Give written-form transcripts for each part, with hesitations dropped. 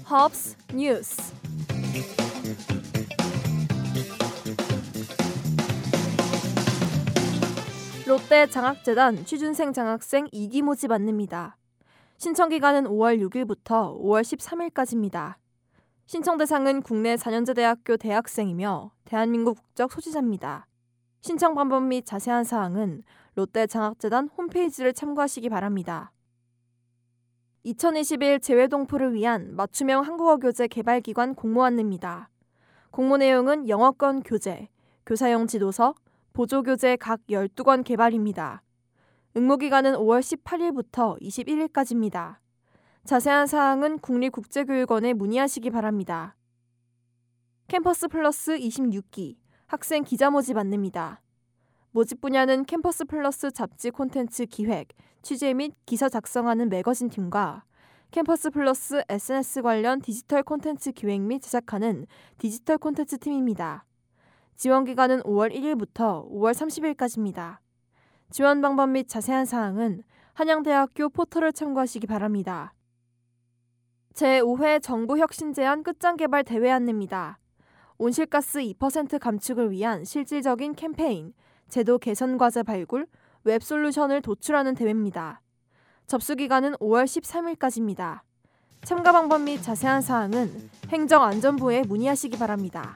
Hubs 뉴스. 롯데 장학재단 취준생 장학생 2기 모집 안내입니다. 신청 기간은 5월 6일부터 5월 13일까지입니다. 신청 대상은 국내 4년제 대학교 대학생이며 대한민국 국적 소지자입니다. 신청 방법 및 자세한 사항은 롯데 장학재단 홈페이지를 참고하시기 바랍니다. 2021 재외동포를 위한 맞춤형 한국어 교재 개발기관 공모 안내입니다. 공모 내용은 영어권 교재, 교사용 지도서, 보조교재 각 12권 개발입니다. 응모기간은 5월 18일부터 21일까지입니다. 자세한 사항은 국립국제교육원에 문의하시기 바랍니다. 캠퍼스 플러스 26기 학생 기자 모집 안내입니다. 모집 분야는 캠퍼스 플러스 잡지 콘텐츠 기획, 취재 및 기사 작성하는 매거진 팀과 캠퍼스 플러스 SNS 관련 디지털 콘텐츠 기획 및 제작하는 디지털 콘텐츠 팀입니다. 지원 기간은 5월 1일부터 5월 30일까지입니다. 지원 방법 및 자세한 사항은 한양대학교 포털을 참고하시기 바랍니다. 제5회 정부혁신제안 끝장개발 대회 안내입니다. 온실가스 2% 감축을 위한 실질적인 캠페인, 제도 개선 과제 발굴, 웹솔루션을 도출하는 대회입니다. 접수 기간은 5월 13일까지입니다. 참가 방법 및 자세한 사항은 행정안전부에 문의하시기 바랍니다.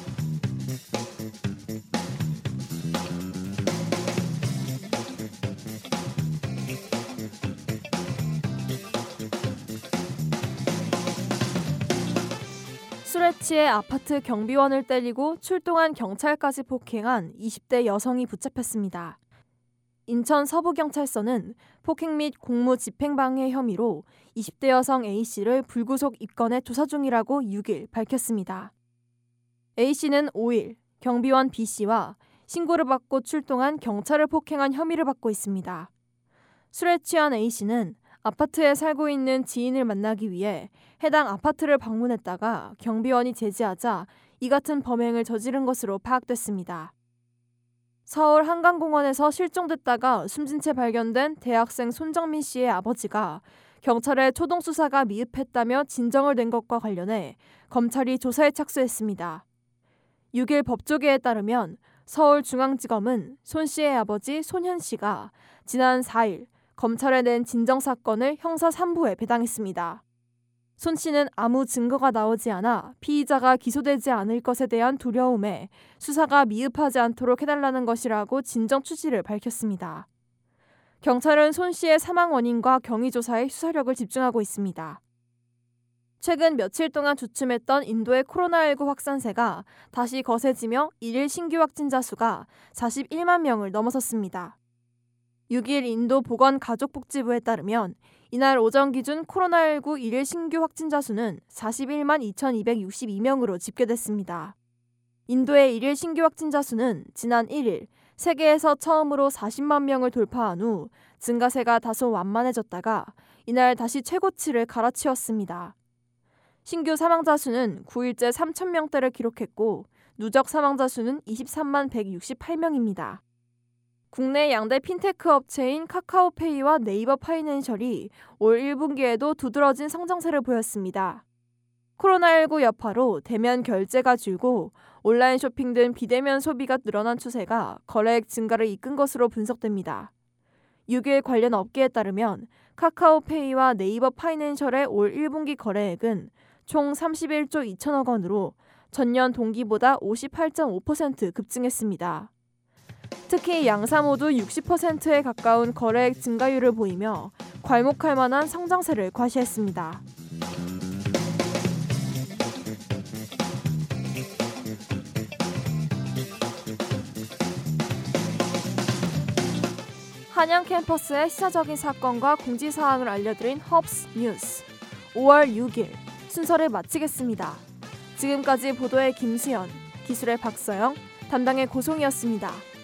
술에 취해 아파트 경비원을 때리고 출동한 경찰까지 폭행한 20대 여성이 붙잡혔습니다. 인천 서부경찰서는 폭행 및 공무집행방해 혐의로 20대 여성 A씨를 불구속 입건해 조사 중이라고 6일 밝혔습니다. A씨는 5일 경비원 B씨와 신고를 받고 출동한 경찰을 폭행한 혐의를 받고 있습니다. 술에 취한 A씨는 아파트에 살고 있는 지인을 만나기 위해 해당 아파트를 방문했다가 경비원이 제지하자 이 같은 범행을 저지른 것으로 파악됐습니다. 서울 한강공원에서 실종됐다가 숨진 채 발견된 대학생 손정민 씨의 아버지가 경찰에 초동 수사가 미흡했다며 진정을 낸 것과 관련해 검찰이 조사에 착수했습니다. 6일 법조계에 따르면 서울중앙지검은 손 씨의 아버지 손현 씨가 지난 4일 검찰에 낸 진정사건을 형사 3부에 배당했습니다. 손 씨는 아무 증거가 나오지 않아 피의자가 기소되지 않을 것에 대한 두려움에 수사가 미흡하지 않도록 해달라는 것이라고 진정 취지를 밝혔습니다. 경찰은 손 씨의 사망 원인과 경위 조사에 수사력을 집중하고 있습니다. 최근 며칠 동안 주춤했던 인도의 코로나19 확산세가 다시 거세지며 일일 신규 확진자 수가 41만 명을 넘어섰습니다. 6일 인도 보건가족복지부에 따르면 이날 오전 기준 코로나19 일일 신규 확진자 수는 41만 2,262명으로 집계됐습니다. 인도의 일일 신규 확진자 수는 지난 1일 세계에서 처음으로 40만 명을 돌파한 후 증가세가 다소 완만해졌다가 이날 다시 최고치를 갈아치웠습니다. 신규 사망자 수는 9일째 3,000명대를 기록했고 누적 사망자 수는 23만 168명입니다. 국내 양대 핀테크 업체인 카카오페이와 네이버 파이낸셜이 올 1분기에도 두드러진 성장세를 보였습니다. 코로나19 여파로 대면 결제가 줄고 온라인 쇼핑 등 비대면 소비가 늘어난 추세가 거래액 증가를 이끈 것으로 분석됩니다. 6일 관련 업계에 따르면 카카오페이와 네이버 파이낸셜의 올 1분기 거래액은 총 31조 2천억 원으로 전년 동기보다 58.5% 급증했습니다. 특히 양사 모두 60%에 가까운 거래액 증가율을 보이며 괄목할 만한 성장세를 과시했습니다. 한양 캠퍼스의 시사적인 사건과 공지사항을 알려드린 Hubs 뉴스 5월 6일 순서를 마치겠습니다. 지금까지 보도의 김수연, 기술의 박서영, 담당의 고송이었습니다.